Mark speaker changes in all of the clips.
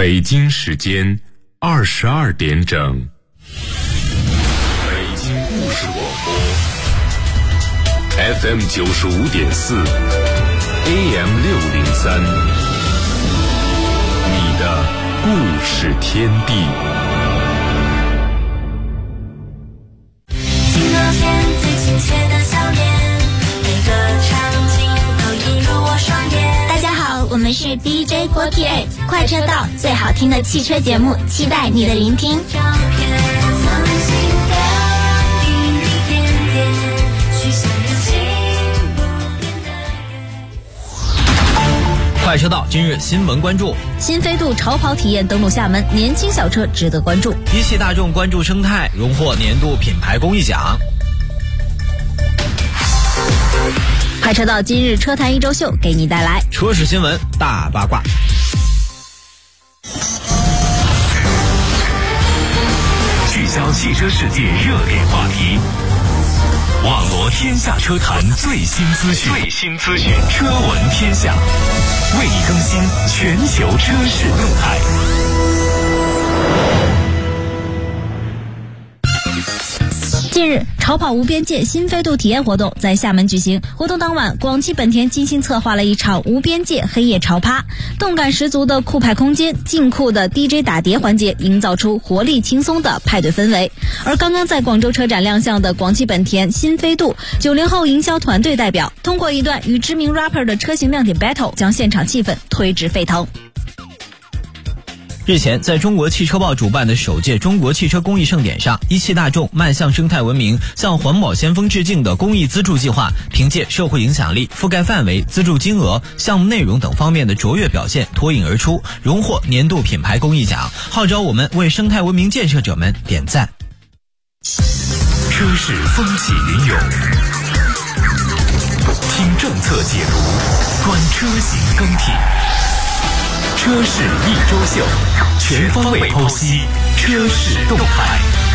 Speaker 1: 北京时间22点整。北京故事广播 FM 95.4 AM 603，你的故事天地。
Speaker 2: 镜头前最亲切的笑脸，每个场景都映入我双眼。大家好，我们是 DJ48 快车道，最好听的汽车节目，期待你的聆听。
Speaker 3: 快车道今日新闻关注：
Speaker 4: 新飞度潮跑体验登陆厦门，年轻小车值得关注。
Speaker 3: 一汽大众关注生态，荣获年度品牌公益奖。
Speaker 4: 快车道今日车坛一周秀给你带来
Speaker 3: 车市新闻大八卦。
Speaker 5: 聚焦汽车世界热点话题，网罗天下车坛最新资讯，车闻天下，为你更新全球车市动态。
Speaker 4: 近日，潮跑无边界新飞度体验活动在厦门举行。活动当晚，广汽本田精心策划了一场无边界黑夜潮趴，动感十足的酷派空间，劲酷的 DJ 打碟环节，营造出活力轻松的派对氛围。而刚刚在广州车展亮相的广汽本田新飞度，90后营销团队代表通过一段与知名 rapper 的车型亮点 battle， 将现场气氛推至沸腾。
Speaker 3: 日前，在中国汽车报主办的首届中国汽车公益盛典上，一汽大众迈向生态文明、向环保先锋致敬的公益资助计划，凭借社会影响力、覆盖范围、资助金额、项目内容等方面的卓越表现脱颖而出，荣获年度品牌公益奖，号召我们为生态文明建设者们点赞。
Speaker 5: 车市风起云涌，听政策解读，观车型更替。车市一周秀，全方位剖析车市动态。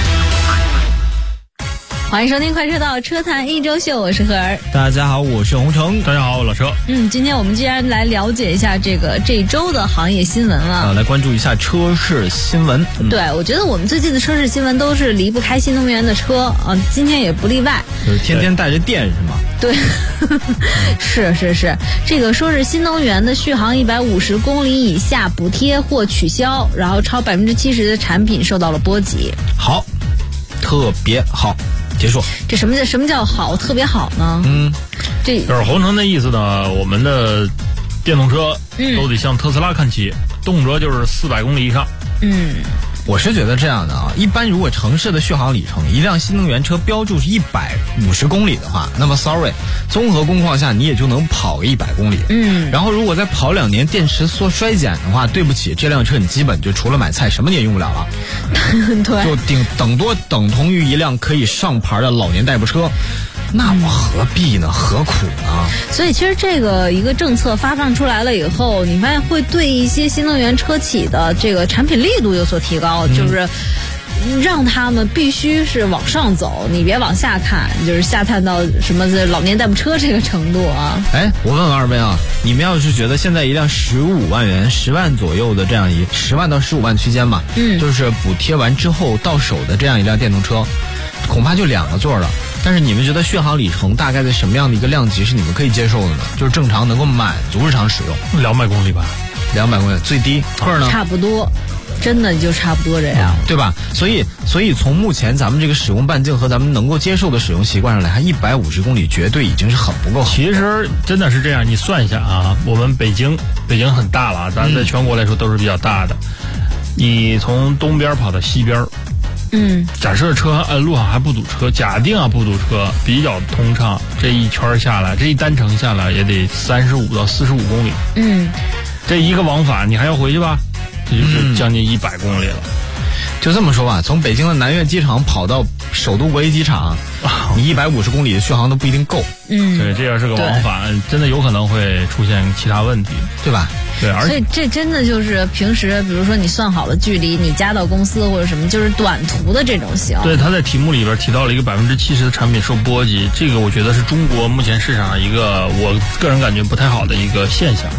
Speaker 4: 欢迎收听快车道车坛一周秀，我是何儿。
Speaker 3: 大家好，我是洪城。
Speaker 6: 大家好，我老车。
Speaker 4: 今天我们既然来了解一下这周的行业新闻了，
Speaker 3: 来关注一下车市新闻。
Speaker 4: 对，我觉得我们最近的车市新闻都是离不开新能源的车啊，今天也不例外。
Speaker 3: 就是天天带着电是吗？
Speaker 4: 对，是，这个说是新能源的续航150公里以下补贴或取消，然后超70%的产品受到了波及。
Speaker 3: 好，特别好。结束。
Speaker 4: 这什么叫好，特别好呢？这
Speaker 6: 就是洪城的意思呢。我们的电动车都得向特斯拉看齐，动辄就是400公里以上。
Speaker 3: 我是觉得这样的啊，一般如果城市的续航里程，一辆新能源车标注是150公里的话，那么 sorry， 综合工况下你也就能跑个100公里。然后如果再跑2年电池衰减的话，对不起，这辆车你基本就除了买菜什么你也用不了了。
Speaker 4: 对，
Speaker 3: 就等同于一辆可以上牌的老年代步车。那我何必呢？何苦呢？
Speaker 4: 所以其实这个一个政策发放出来了以后，你发现会对一些新能源车企的这个产品力度有所提高，就是让他们必须是往上走，你别往下看，就是下探到什么老年代步车这个程度啊。
Speaker 3: 我问二位啊，你们要是觉得现在一辆15万元、10万左右的这样10万到15万区间嘛，就是补贴完之后到手的这样一辆电动车，恐怕就2个座了。但是你们觉得续航里程大概在什么样的一个量级是你们可以接受的呢？就是正常能够满足日常使用。
Speaker 6: 200公里吧
Speaker 3: ，200公里最低，或者呢？
Speaker 4: 差不多。真的就差不多这样，
Speaker 3: 对吧？所以从目前咱们这个使用半径和咱们能够接受的使用习惯上来看，150公里绝对已经是很不够。
Speaker 6: 其实真的是这样，你算一下啊，我们北京很大了，当然在全国来说都是比较大的。你从东边跑到西边，假设路上还不堵车，假定不堵车，比较通畅，这一圈下来，这一单程下来也得35到45公里。这一个往返你还要回去吧？这就是将近100公里了。
Speaker 3: 就这么说吧，从北京的南苑机场跑到首都国际机场，你150公里的续航都不一定够。
Speaker 6: 对，这要是个往返，真的有可能会出现其他问题，
Speaker 3: 对吧？
Speaker 6: 对，而且
Speaker 4: 所以这真的就是平时，比如说你算好了距离，你加到公司或者什么，就是短途的这种行。
Speaker 6: 对，他在题目里边提到了一个70%的产品受波及，这个我觉得是中国目前市场上一个我个人感觉不太好的一个现象。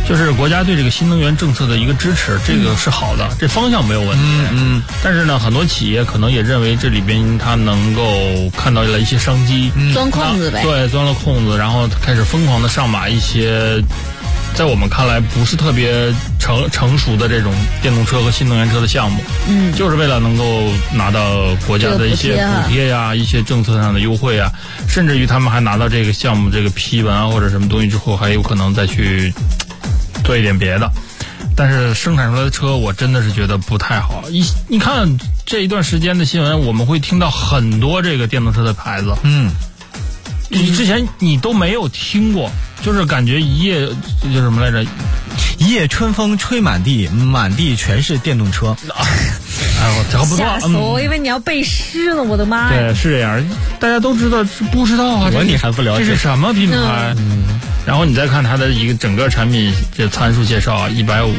Speaker 6: 就是国家对这个新能源政策的一个支持，这个是好的，这方向没有问题。但是呢，很多企业可能也认为这里边它能够看到了一些商机，
Speaker 4: 钻空子呗。
Speaker 6: 对，钻了空子，然后开始疯狂的上马一些在我们看来不是特别成熟的这种电动车和新能源车的项目，就是为了能够拿到国家的一些补贴呀、一些政策上的优惠啊，甚至于他们还拿到这个项目这个批文啊或者什么东西之后，还有可能再去做一点别的。但是生产出来的车，我真的是觉得不太好。你看这一段时间的新闻，我们会听到很多这个电动车的牌子，之前你都没有听过，就是感觉一夜叫什么来着？
Speaker 3: 一夜春风吹满地，满地全是电动车。
Speaker 6: 哎，我差不多。
Speaker 4: 吓死我！我以为你要背诗呢，我的妈呀！
Speaker 6: 对，是这样，大家都知道，不知道啊？
Speaker 3: 你还不了解？
Speaker 6: 这是什么品牌？然后你再看它的一个整个产品这参数介绍啊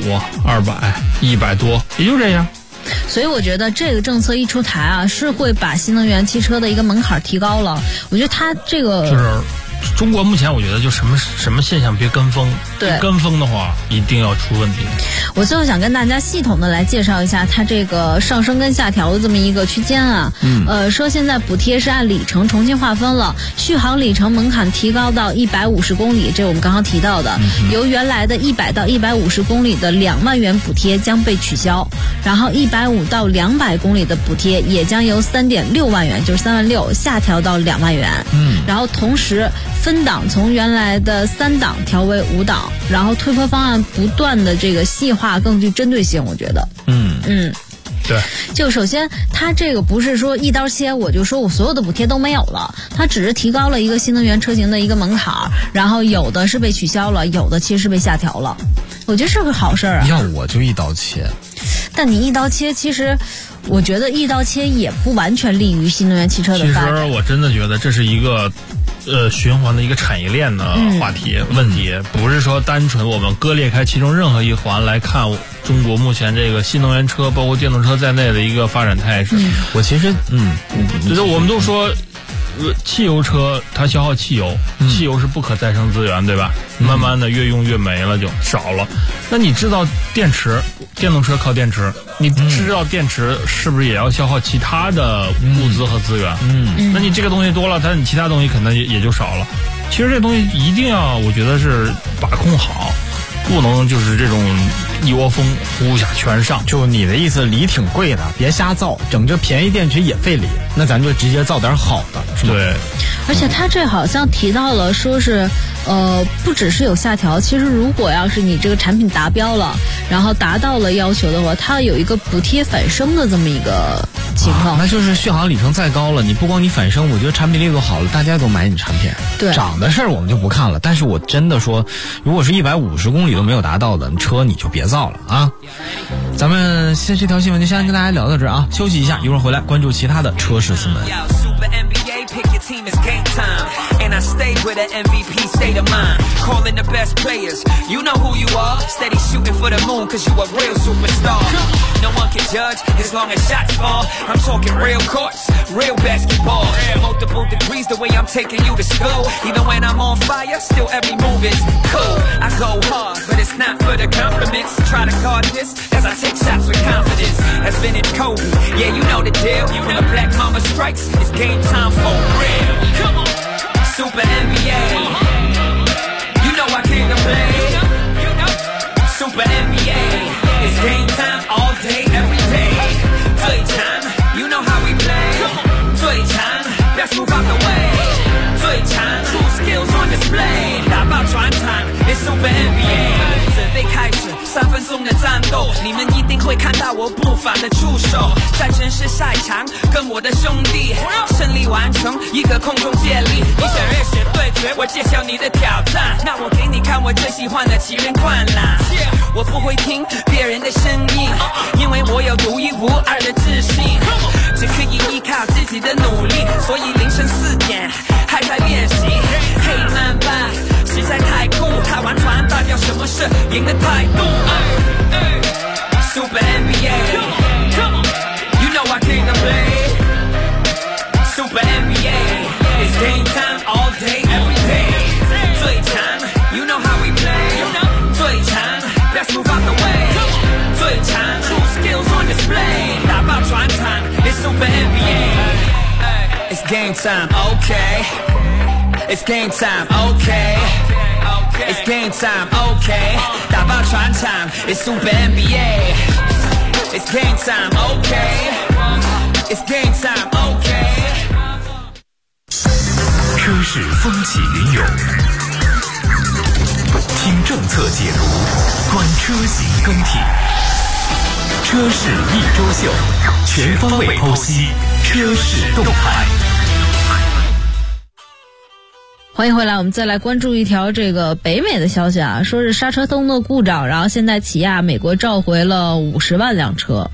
Speaker 6: ，150、200、100多，也就这样。
Speaker 4: 所以我觉得这个政策一出台啊，是会把新能源汽车的一个门槛提高了。我觉得它这个
Speaker 6: 就是中国目前我觉得就什么现象别跟风，
Speaker 4: 对，
Speaker 6: 跟风的话一定要出问题。
Speaker 4: 我最后想跟大家系统的来介绍一下它这个上升跟下调的这么一个区间啊。说现在补贴是按里程重新划分了，续航里程门槛提高到150公里，这我们刚刚提到的，由原来的100到150公里的2万元补贴将被取消，然后150到200公里的补贴也将由3.6万元，就是3万6下调到2万元。然后同时分档从原来的3档调为5档，然后退坡方案不断的这个细化，更具针对性，我觉得。
Speaker 6: 对，
Speaker 4: 就首先它这个不是说一刀切，我就说我所有的补贴都没有了，它只是提高了一个新能源车型的一个门槛，然后有的是被取消了，有的其实是被下调了，我觉得是个好事啊。
Speaker 3: 要我就一刀切，
Speaker 4: 但你一刀切，其实我觉得一刀切也不完全利于新能源汽车的发展。
Speaker 6: 其实我真的觉得这是一个循环的一个产业链的话题、问题，不是说单纯我们割裂开其中任何一环来看中国目前这个新能源车包括电动车在内的一个发展态势。
Speaker 3: 我其实
Speaker 6: 就是我们都说汽油车它消耗汽油，汽油是不可再生资源，对吧？慢慢的越用越没了，就少了。那你知道电池，电动车靠电池，你知道电池是不是也要消耗其他的物资和资源？那你这个东西多了，但你其他东西可能也就少了。其实这东西一定要，我觉得是把控好。不能就是这种一窝蜂呼一下全上。
Speaker 3: 就你的意思，锂挺贵的，别瞎造，整这便宜电池也费锂，那咱就直接造点好的，是吧？
Speaker 6: 对。
Speaker 4: 而且他这好像提到了，说是不只是有下调，其实如果要是你这个产品达标了，然后达到了要求的话，它有一个补贴返生的这么一个情况。
Speaker 3: 那就是续航里程再高了，你不光你返生，我觉得产品力度好了，大家都买你产品。
Speaker 4: 对，
Speaker 3: 涨的事儿我们就不看了。但是我真的说，如果是150公里都没有达到的车，你就别造了啊！咱们这条新闻就先跟大家聊到这儿啊，休息一下，一会儿回来关注其他的车市新闻。
Speaker 7: Pick your team, it's game time. And I stay with an MVP state of mind. Calling the best players, you know who you are. Steady shooting for the moon, cause you a real superstar. No one can judge as long as shots fall. I'm talking real courts, real basketball. Multiple degrees the way I'm taking you to school. Even when I'm on fire, still every move is cool. I go hard, but it's not for the compliments. Try to guard this as I take shots with confidence. As vintage Kobe, yeah, you know the deal. When the black mama strikes, it's game time for real. Come on, Super NBA. You know I came to play. Super NBA. It's game time all day, every day. Play time, you know how we play. Play time, best move out the way. Play time, cool skills on display. 打爆全场 ，It's Super NBA. 准备开始3分钟的战斗，你们一定会看到我不凡的出手，在城市赛场跟我的兄弟胜利完成一个空中接力。你想热血对决，我揭晓你的挑战，那我给你看我最喜欢的奇人灌篮。我不会听别人的声音，因为我有独一无二的自信，只可以依靠自己的努力，所以凌晨4点还在练习。黑曼巴实在太酷，他完全代表什么是赢的态度。Super NBA, you know I came to play. Super NBA, it's game time all day, every day. 最强 you know how we play. 最强 time, okay. It's game time, okay. It's game time, okay. 打爆全场 It's Super NBA. It's game time, okay. It's game time, okay.
Speaker 5: 车市风起云涌，听政策解读，观车型更替。车市一周秀，全方位剖析车市动态。
Speaker 4: 欢迎回来，我们再来关注一条这个北美的消息啊，说是刹车灯的故障，然后现在起亚美国召回了50万辆车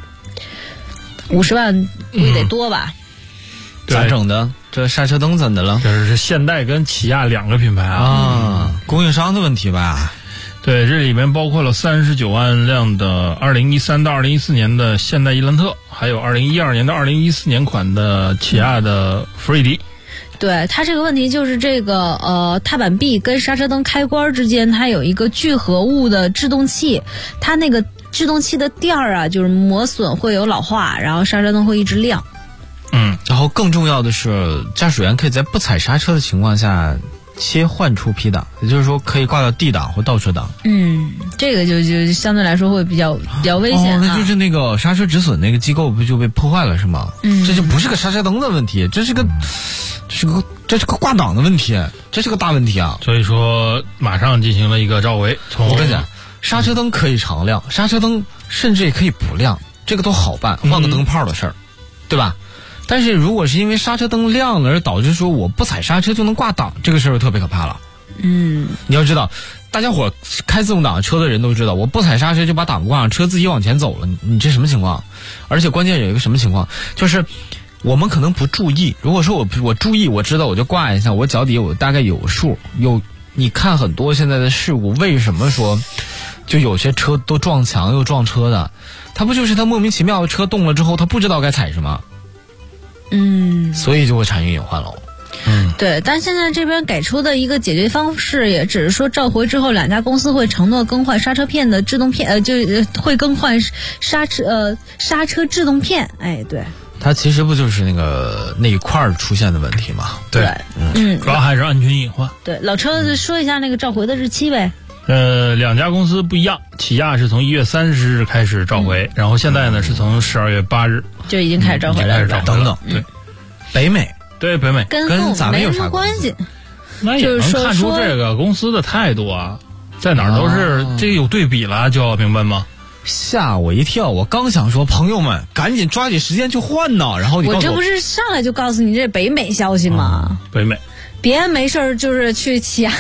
Speaker 4: ，50万估计得多吧？
Speaker 3: 咋整的？这刹车灯怎的了？
Speaker 6: 这是现代跟起亚两个品牌啊，
Speaker 3: 供应商的问题吧？
Speaker 6: 对，这里面包括了39万辆的2013到2014年的现代伊兰特，还有2012年到2014年款的起亚的福瑞迪。
Speaker 4: 对，它这个问题就是这个踏板壁跟刹车灯开关之间，它有一个聚合物的制动器，它那个制动器的垫儿啊，就是磨损会有老化，然后刹车灯会一直亮。
Speaker 3: 然后更重要的是，驾驶员可以在不踩刹车的情况下切换出 P 档，也就是说可以挂到 D 档或倒车档。
Speaker 4: 这个就相对来说会比较危险
Speaker 3: 那就是那个刹车止损那个机构不就被破坏了是吗？这就不是个刹车灯的问题，这是个挂档的问题，这是个大问题啊！
Speaker 6: 所以说马上进行了一个召回。
Speaker 3: 我跟你讲，刹车灯可以常亮，刹车灯甚至也可以不亮，这个都好办，换个灯泡的事儿，对吧？但是如果是因为刹车灯亮了而导致说我不踩刹车就能挂档，这个事儿就特别可怕了。你要知道，大家伙开自动挡车的人都知道，我不踩刹车就把档挂上，车自己往前走了，你这什么情况？而且关键有一个什么情况，就是我们可能不注意，如果说我注意，我知道我就挂一下，我脚底我大概有数。你看很多现在的事故，为什么说就有些车都撞墙又撞车的？他不就是他莫名其妙的车动了之后，他不知道该踩什么？所以就会产生隐患了。
Speaker 4: 对，但现在这边给出的一个解决方式，也只是说召回之后，两家公司会承诺更换刹车片的制动片，会更换刹车制动片。哎，对，
Speaker 3: 它其实不就是那一块出现的问题吗？
Speaker 6: 对，主要还是安全隐患。
Speaker 4: 对，老车说一下那个召回的日期呗。
Speaker 6: 两家公司不一样，起亚是从1月30日开始召回，然后现在呢是从12月8日
Speaker 4: 就已经开始召回了。
Speaker 3: 等等，对，北美
Speaker 4: 跟
Speaker 3: 咱们有啥
Speaker 4: 关系？
Speaker 6: 那也能看出这个公司的态度啊，在哪儿都是这个有对比了，就明白吗？
Speaker 3: 吓我一跳！我刚想说，朋友们赶紧抓紧时间去换呢，然后你告诉
Speaker 4: 我这不是上来就告诉你这北美消息吗？
Speaker 6: 北美。
Speaker 4: 别没事儿就是去起亚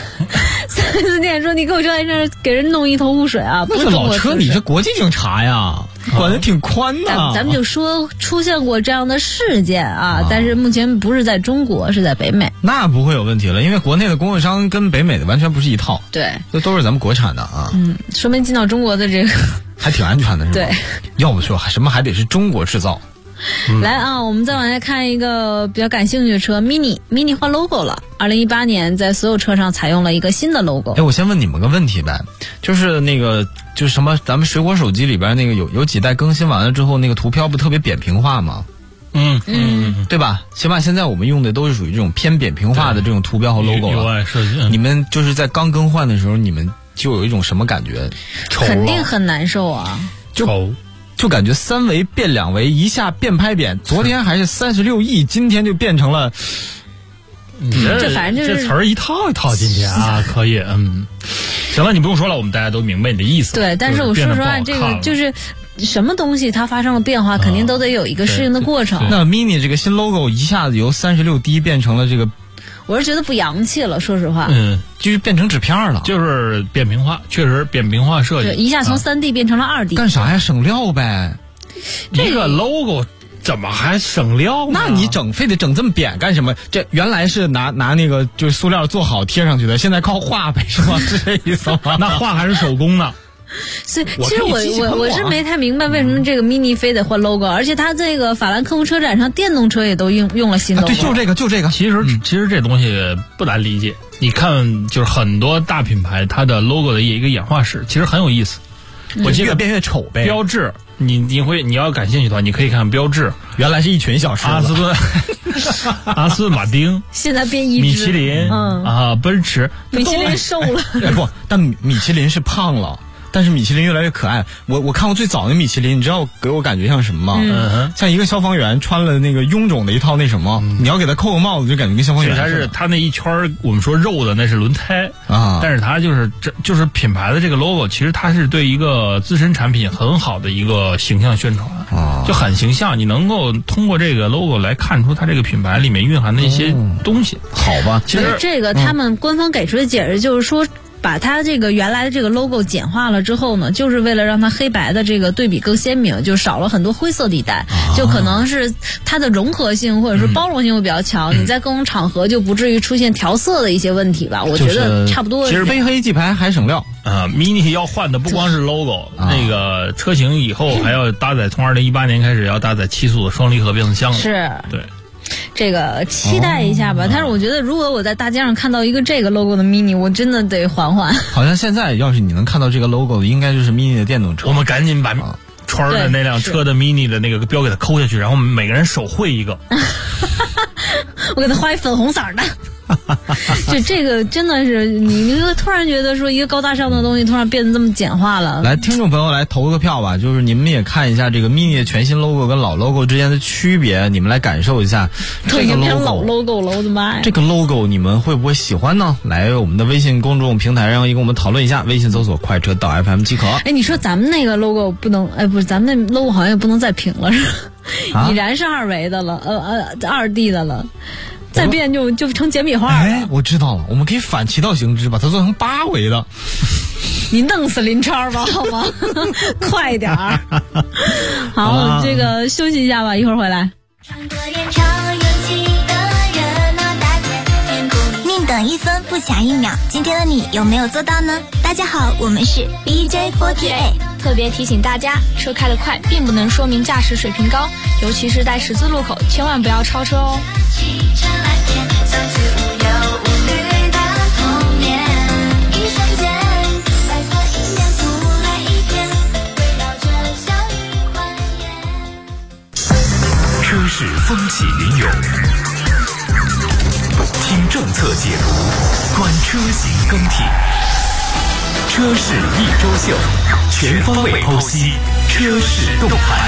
Speaker 4: 4S店说你给我就在这儿给人弄一头雾水啊！
Speaker 3: 不是老车，你这国际警察呀，管得挺宽的。
Speaker 4: 咱们就说出现过这样的事件啊，但是目前不是在中国，是在北美。
Speaker 3: 那不会有问题了，因为国内的供应商跟北美的完全不是一套。
Speaker 4: 对，
Speaker 3: 这都是咱们国产的啊。
Speaker 4: 说明进到中国的这个
Speaker 3: 还挺安全的，是吧？
Speaker 4: 对，
Speaker 3: 要不说什么还得是中国制造。
Speaker 4: 来啊，我们再往下看一个比较感兴趣的车 Mini 换 logo 了。2018年在所有车上采用了一个新的 logo。
Speaker 3: 我先问你们个问题呗，就是就是什么咱们水果手机里边那个有几代更新完了之后，那个图标不特别扁平化吗？对吧？起码现在我们用的都是属于这种偏扁平化的这种图标和 logo 了。你们就是在刚更换的时候，你们就有一种什么感觉？
Speaker 4: 肯定很难受啊！
Speaker 3: 就感觉3维变2维，一下变拍扁。昨天还是36亿，今天就变成了。
Speaker 4: 这反正就是
Speaker 6: 这词儿一套一套，今天啊可以。行了，你不用说了，我们大家都明白你的意思。
Speaker 4: 对，但是我说实话，这个就是什么东西它发生了变化，肯定都得有一个适应的过程。
Speaker 3: 那 Mini 这个新 logo 一下子由36D 变成了这个。
Speaker 4: 我是觉得不洋气了，说实话。
Speaker 3: 就是变成纸片了，
Speaker 6: 就是扁平化，确实扁平化设计。
Speaker 4: 对，一下从3D 变成了2D。
Speaker 3: 干啥呀？省料呗。
Speaker 6: 这个 logo 怎么还省料呢？
Speaker 3: 那你非得整这么扁干什么？这原来是拿那个就是塑料做好贴上去的，现在靠画呗，是吗？是这意思吗？
Speaker 6: 那画还是手工呢。
Speaker 4: 所以其实我是没太明白为什么这个 Mini 非得换 logo， 而且它这个法兰克福车展上电动车也都用了新 logo。
Speaker 3: 对，就这个。
Speaker 6: 其实这东西不难理解。你看，就是很多大品牌它的 logo 的一个演化史，其实很有意思。
Speaker 3: 我记得越变越丑呗。
Speaker 6: 标志你要感兴趣的话，你可以看标志，
Speaker 3: 原来是一群小狮子。
Speaker 6: 阿斯顿马丁，
Speaker 4: 现在变一只
Speaker 6: 米其林，奔驰，
Speaker 4: 米其林瘦了。
Speaker 3: 不，但米其林是胖了。但是米其林越来越可爱。我看过最早的米其林，你知道给我感觉像什么吗？像一个消防员穿了那个臃肿的一套那什么，你要给他扣个帽子，就感觉跟消防员似的。
Speaker 6: 他那一圈我们说肉的那是轮胎啊，但是他就是品牌的这个 logo， 其实它是对一个自身产品很好的一个形象宣传啊，就很形象。你能够通过这个 logo 来看出它这个品牌里面蕴含的一些东西。
Speaker 3: 好吧，
Speaker 4: 其实这个他们官方给出的解释就是说，把它这个原来的这个 logo 简化了之后呢，就是为了让它黑白的这个对比更鲜明，就少了很多灰色地带，就可能是它的融合性或者是包容性会比较强，你在各种场合就不至于出现调色的一些问题吧。我觉得差不多。
Speaker 3: 其实非黑即白还省料
Speaker 6: ，mini 要换的不光是 logo，那个车型以后还要搭载，从2018年开始要搭载7速的双离合变速箱了。
Speaker 4: 是，
Speaker 6: 对。
Speaker 4: 这个期待一下吧，但是我觉得如果我在大街上看到一个这个 logo 的 mini， 我真的得缓缓。
Speaker 3: 好像现在要是你能看到这个 logo 的，应该就是 mini 的电动车。
Speaker 6: 我们赶紧把川的那辆车的 mini 的那个标给它抠下去，然后每个人手绘一个。
Speaker 4: 我给他画一粉红色的。就这个真的是你会突然觉得说一个高大上的东西突然变得这么简化了。
Speaker 3: 来，听众朋友来投个票吧，就是你们也看一下这个 mini 的全新 logo 跟老 logo 之间的区别，你们来感受一下这个 logo。
Speaker 4: 老 logo 了，我的妈呀！
Speaker 3: 这个 logo 你们会不会喜欢呢？来我们的微信公众平台上跟我们讨论一下，微信搜索快车道 FM 即可。
Speaker 4: 哎，你说咱们那个 logo 不能，不是咱们那 logo 好像也不能再平了，是吧？已然是2维的了，2D 的了。再变就成简笔画了。
Speaker 3: 哎，我知道了，我们可以反其道行之，把它做成8维的。
Speaker 4: 你弄死林超吧，好吗？快点儿。好，这个休息一下吧，一会儿回来。
Speaker 2: 宁等1分不抢1秒，今天的你有没有做到呢？大家好，我们是 BJ48。
Speaker 8: 特别提醒大家，车开得快并不能说明驾驶水平高，尤其是在十字路口，千万不要超车哦。
Speaker 5: 车市风起云涌，听政策解读，观车型更替。车市一周秀，全方位剖析车市动态。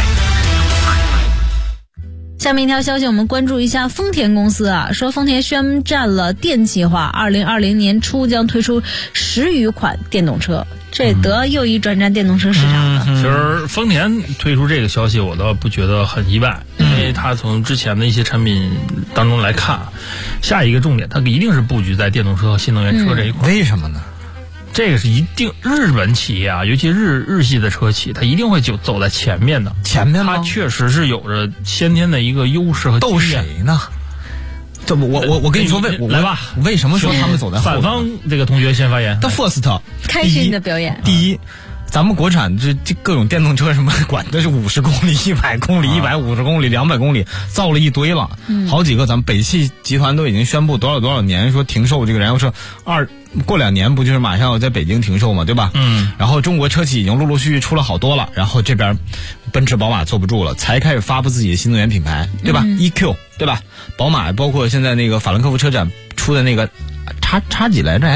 Speaker 4: 下面一条消息，我们关注一下丰田公司啊，说丰田宣战了电气化，2020年初将推出10余款电动车，这得又一转战电动车市场了。
Speaker 6: 其实丰田推出这个消息，我倒不觉得很意外，因为它从之前的一些产品当中来看，下一个重点它一定是布局在电动车和新能源车这一块。
Speaker 3: 为什么呢？
Speaker 6: 这个是一定，日本企业啊，尤其日系的车企，它一定会走在前面的。
Speaker 3: 前面吗？
Speaker 6: 它确实是有着先天的一个优势和
Speaker 3: 斗谁呢？这我跟你说
Speaker 6: 来吧，
Speaker 3: 为什么说他们走在后面？
Speaker 6: 反方这个同学先发言。
Speaker 3: The First，
Speaker 4: 开始你的表演。
Speaker 3: 第一，咱们国产这各种电动车什么管的是50公里、100公里、150公里、200公里，造了一堆了，好几个咱们北汽集团都已经宣布多少年说停售这个燃油车，过2年不就是马上要在北京停售嘛，对吧？然后中国车企已经陆陆续续出了好多了，然后这边奔驰、宝马坐不住了，才开始发布自己的新能源品牌，对吧？EQ 对吧？宝马包括现在那个法兰克福车展出的那个叉几来着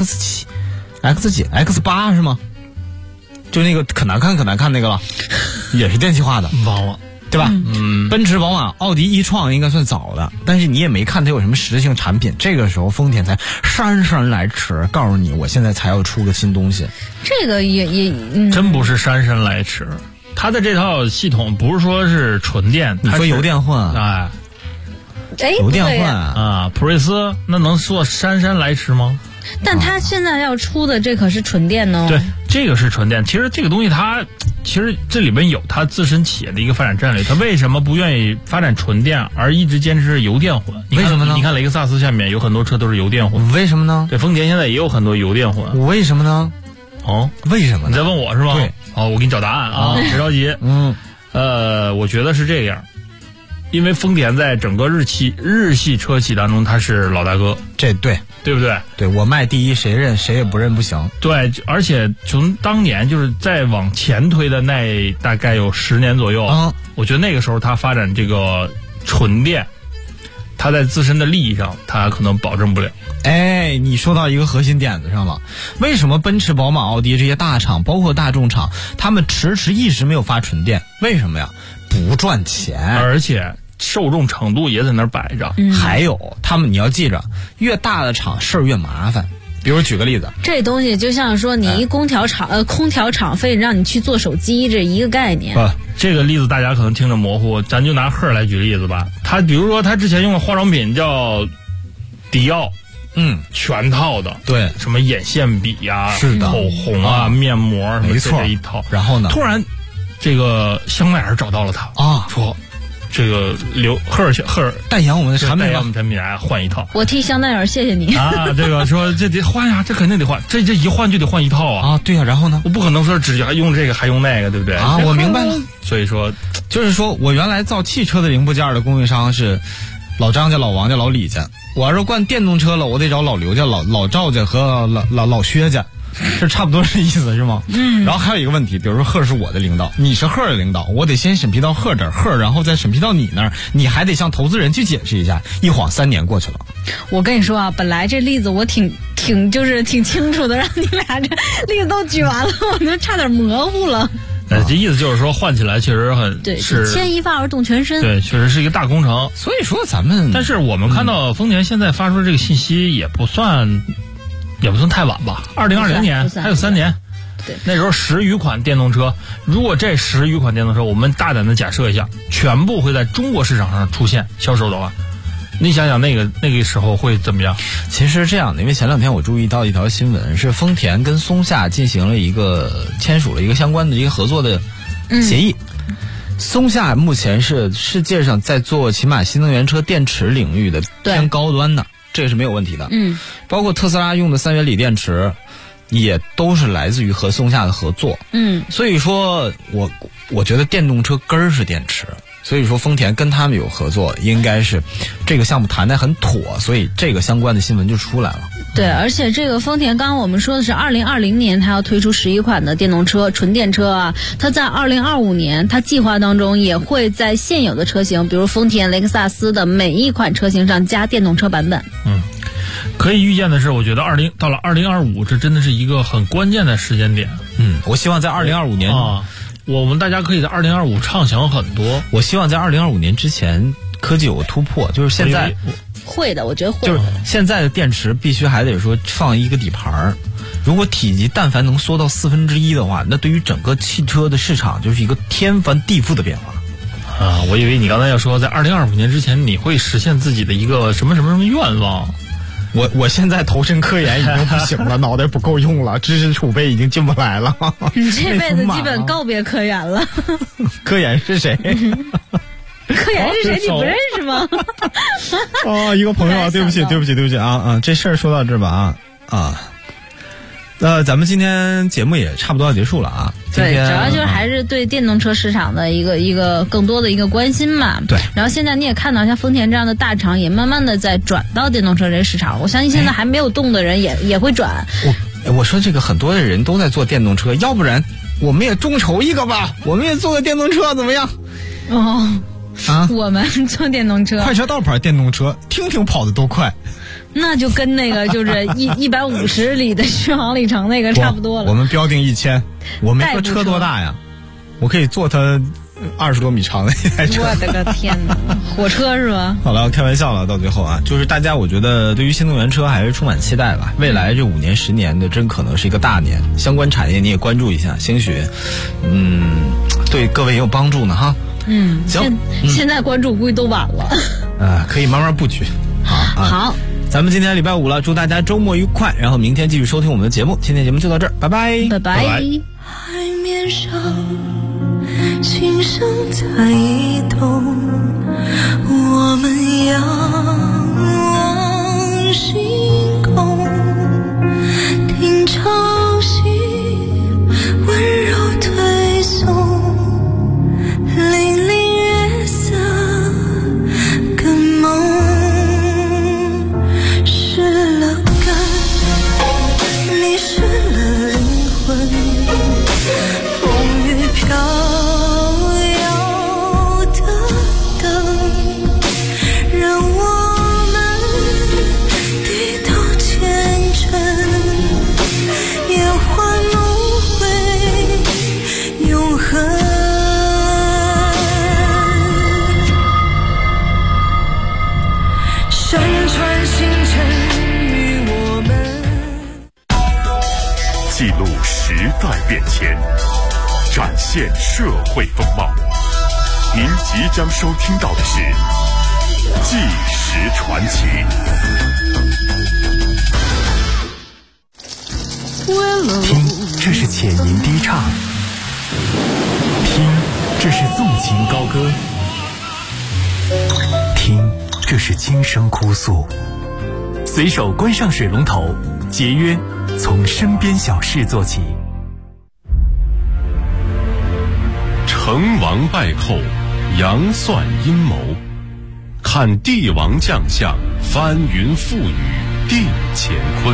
Speaker 3: ？X7、X8 是吗？就那个可难看那个了，也是电气化的，
Speaker 6: 忘了。
Speaker 3: 对吧？奔驰、宝马、奥迪、一创应该算早的，但是你也没看它有什么实质性产品。这个时候，丰田才姗姗来迟，告诉你，我现在才要出个新东西。
Speaker 4: 这个也
Speaker 6: 真不是姗姗来迟，它的这套系统不是说是纯电，
Speaker 3: 你说油电混，油电混
Speaker 6: 啊，普锐斯那能说姗姗来迟吗？
Speaker 4: 但它现在要出的这可是纯电呢。
Speaker 6: 对，这个是纯电。其实这个东西它其实这里边有它自身企业的一个发展战略。它为什么不愿意发展纯电，而一直坚持油电混？
Speaker 3: 为什么呢？
Speaker 6: 你看雷克萨斯下面有很多车都是油电混。
Speaker 3: 为什么呢？
Speaker 6: 对，丰田现在也有很多油电混。
Speaker 3: 为什么呢？为什么呢？
Speaker 6: 你在问我是吗？
Speaker 3: 对。
Speaker 6: 我给你找答案啊，别着急。我觉得是这样。因为丰田在整个日系车企当中，它是老大哥，
Speaker 3: 这对
Speaker 6: 对不对？
Speaker 3: 对，我卖第一，谁认谁也不认不行。
Speaker 6: 对，而且从当年就是再往前推的那大概有10年左右，我觉得那个时候它发展这个纯电，它在自身的利益上，它可能保证不了。
Speaker 3: 哎，你说到一个核心点子上了。为什么奔驰、宝马、奥迪这些大厂，包括大众厂，他们迟一直没有发纯电？为什么呀？不赚钱，
Speaker 6: 而且受众程度也在那儿摆着。
Speaker 3: 还有，你要记着，越大的厂事儿越麻烦。比如举个例子，
Speaker 4: 这东西就像说你一空调厂非得让你去做手机，这一个概念。
Speaker 6: 这个例子大家可能听着模糊，咱就拿赫来举例子吧。比如说他之前用的化妆品叫迪奥，全套的，
Speaker 3: 对，
Speaker 6: 什么眼线笔呀、
Speaker 3: 是的，
Speaker 6: 口红啊、面膜什么这一套。
Speaker 3: 然后呢，
Speaker 6: 突然这个香奈儿找到了他说这个赫尔
Speaker 3: 代言我们的产品，
Speaker 6: 代言我们产品来换一套。
Speaker 4: 我替香奈儿谢谢你
Speaker 6: 啊！这个说这得换呀，这肯定得换，这一换就得换一套啊！
Speaker 3: 对呀，然后呢？
Speaker 6: 我不可能说只用这个还用那个，对不对？
Speaker 3: 我明白了。
Speaker 6: 所以说，
Speaker 3: 就是说我原来造汽车的零部件的供应商是老张家、老王家、老李家，我要是灌电动车了，我得找老刘家、老赵家和老薛家。这差不多是意思是吗？然后还有一个问题，比如说赫是我的领导，你是赫的领导，我得先审批到赫这儿，赫然后再审批到你那儿，你还得向投资人去解释一下。一晃3年过去了。
Speaker 4: 我跟你说啊，本来这例子我挺清楚的，让你俩这例子都举完了，我就差点模糊了。
Speaker 6: 这意思就是说换起来确实是
Speaker 4: 牵一发而动全身。
Speaker 6: 对，确实是一个大工程。
Speaker 3: 所以说但
Speaker 6: 是我们看到丰田现在发出这个信息也不算太晚吧？2020年还有3年，
Speaker 4: 对，
Speaker 6: 那时候10余款电动车，如果这10余款电动车，我们大胆的假设一下，全部会在中国市场上出现销售的话，你想想那个时候会怎么样？
Speaker 3: 其实这样的，因为前2天我注意到一条新闻，是丰田跟松下签署了一个相关的一个合作的协议。松下目前是世界上在做起码新能源车电池领域的偏高端的。这个是没有问题的，包括特斯拉用的3元锂电池，也都是来自于和松下的合作，所以说我觉得电动车根儿是电池，所以说丰田跟他们有合作，应该是这个项目谈得很妥，所以这个相关的新闻就出来了。
Speaker 4: 对，而且这个丰田刚刚我们说的是2020年它要推出11款的电动车纯电车啊，它在2025年它计划当中也会在现有的车型，比如丰田雷克萨斯的每一款车型上加电动车版本。
Speaker 6: 可以预见的是，我觉得到了2025，这真的是一个很关键的时间点。
Speaker 3: 我希望在2025年
Speaker 6: 我们大家可以在2025畅想很多。
Speaker 3: 我希望在2025年之前科技有个突破，就是现在
Speaker 4: 会的，我觉得会的。
Speaker 3: 就是现在的电池必须还得说放一个底盘，如果体积但凡能缩到1/4的话，那对于整个汽车的市场就是一个天翻地覆的变化。
Speaker 6: 我以为你刚才要说在2025年之前你会实现自己的一个什么愿望。
Speaker 3: 我现在投身科研已经不行了，脑袋不够用了，知识储备已经进不来了。
Speaker 4: 你这辈子基本告别科研了。
Speaker 3: 科研是谁？
Speaker 4: 科研是谁？你不认识吗？
Speaker 3: 一个朋友，对不起啊！这事儿说到这儿吧咱们今天节目也差不多要结束了啊。
Speaker 4: 对，主要就是还是对电动车市场的一个更多的一个关心嘛。
Speaker 3: 对。
Speaker 4: 然后现在你也看到，像丰田这样的大厂也慢慢的在转到电动车这个市场。我相信现在还没有动的人也会转。
Speaker 3: 我说这个很多的人都在做电动车，要不然我们也众筹一个吧，我们也做个电动车怎么样？
Speaker 4: 我们做电动车，
Speaker 3: 快车道牌电动车，听跑得多快。
Speaker 4: 那就跟那个就是150里的续航里程那个差不多了。
Speaker 3: 我们标定1000，我没说车多大呀，我可以坐它20多米长的一台车。
Speaker 4: 我的个天哪，火车是吧？
Speaker 3: 好了，开玩笑了，到最后就是大家我觉得对于新能源车还是充满期待吧。未来这5年10年的真可能是一个大年，相关产业你也关注一下，兴许对各位也有帮助呢哈。行，
Speaker 4: 现在关注估计都晚了。
Speaker 3: 可以慢慢布局。
Speaker 4: 好。
Speaker 3: 咱们今天礼拜5了，祝大家周末愉快，然后明天继续收听我们的节目。今天节目就到这儿，拜拜，
Speaker 4: 拜拜。
Speaker 9: 海面上琴声在移动，我们仰望星空，听潮汐温柔推送，粼粼月色跟梦失了。
Speaker 1: 记录时代变迁，展现社会风貌。您即将收听到的是《纪实传奇》。
Speaker 10: 听，这是浅吟低唱；听，这是纵情高歌；听，这是轻声哭诉。随手关上水龙头，节约从身边小事做起。
Speaker 1: 成王败寇，杨算阴谋，看帝王将相，翻云覆雨定乾坤。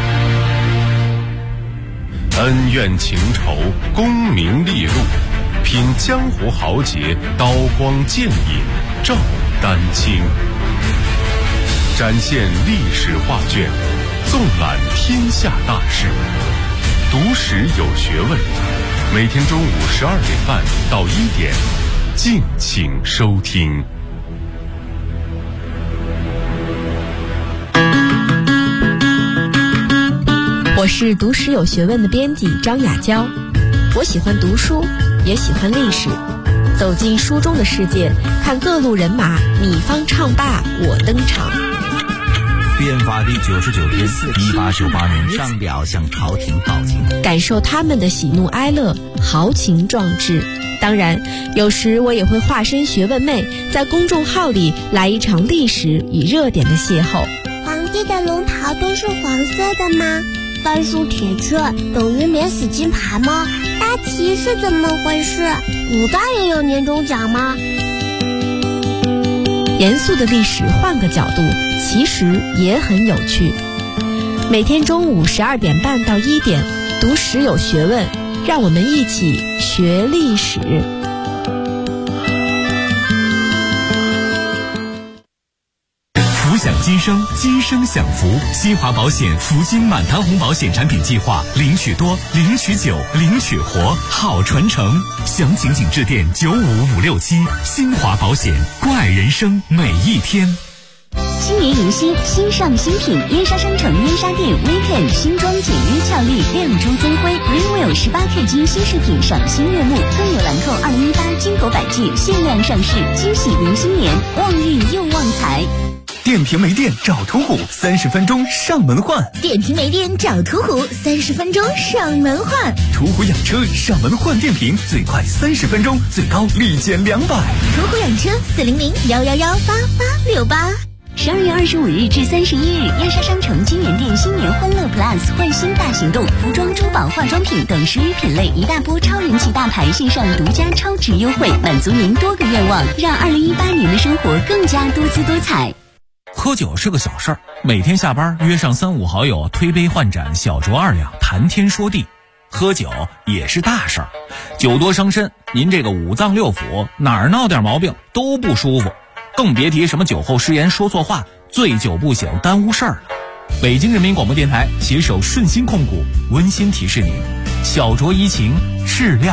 Speaker 1: 恩怨情仇，功名利禄，品江湖豪杰，刀光剑影照丹青。展现历史画卷，纵览天下大事，读史有学问。每天中午12点半到1点，敬请收听。
Speaker 11: 我是读史有学问的编辑张雅娇，我喜欢读书，也喜欢历史。走进书中的世界，看各路人马，你方唱罢我登场。
Speaker 12: 变法第99天，1898年，上表向朝廷报警，
Speaker 11: 感受他们的喜怒哀乐，豪情壮志。当然，有时我也会化身学问妹，在公众号里来一场历史与热点的邂逅。
Speaker 13: 皇帝的龙袍都是黄色的吗？半数铁券等于免死金牌吗？大旗是怎么回事？古代也有年终奖吗？
Speaker 11: 严肃的历史换个角度，其实也很有趣。每天中午12点半到1点，读史有学问，让我们一起学历史。
Speaker 10: 福享今生，今生享福。新华保险福金满堂红保险产品计划，领取多，领取久，领取活，好传承。详情请致电95567。新华保险，关爱人生每一天。
Speaker 14: 新年迎新，新上新品，燕莎商城燕莎店 Weekend 新装简约俏丽，亮中增辉 Greenwell 18K 金新饰品赏心悦目，更有兰蔻2018金狗百戒限量上市，惊喜迎新年，旺运又旺财。
Speaker 10: 电瓶没电找途虎，30分钟上门换。
Speaker 14: 电瓶没电找途虎，30分钟上门换。
Speaker 10: 途虎养车上门换电瓶，最快30分钟，最高立减200。
Speaker 14: 途虎养车400-111-8868。12月25日至31日，燕莎商城金源店新年欢乐 Plus 换新大行动，服装、珠宝、化妆品等10余品类一大波超人气大牌线上独家超值优惠，满足您多个愿望，让2018年的生活更加多姿多彩。
Speaker 3: 喝酒是个小事儿，每天下班约上3-5好友，推杯换盏，小酌2两，谈天说地。喝酒也是大事儿，酒多伤身，您这个5脏6腑哪儿闹点毛病都不舒服，更别提什么酒后失言说错话，醉酒不醒耽误事儿了。北京人民广播电台携手顺心控股温馨提示您：小酌怡情，适量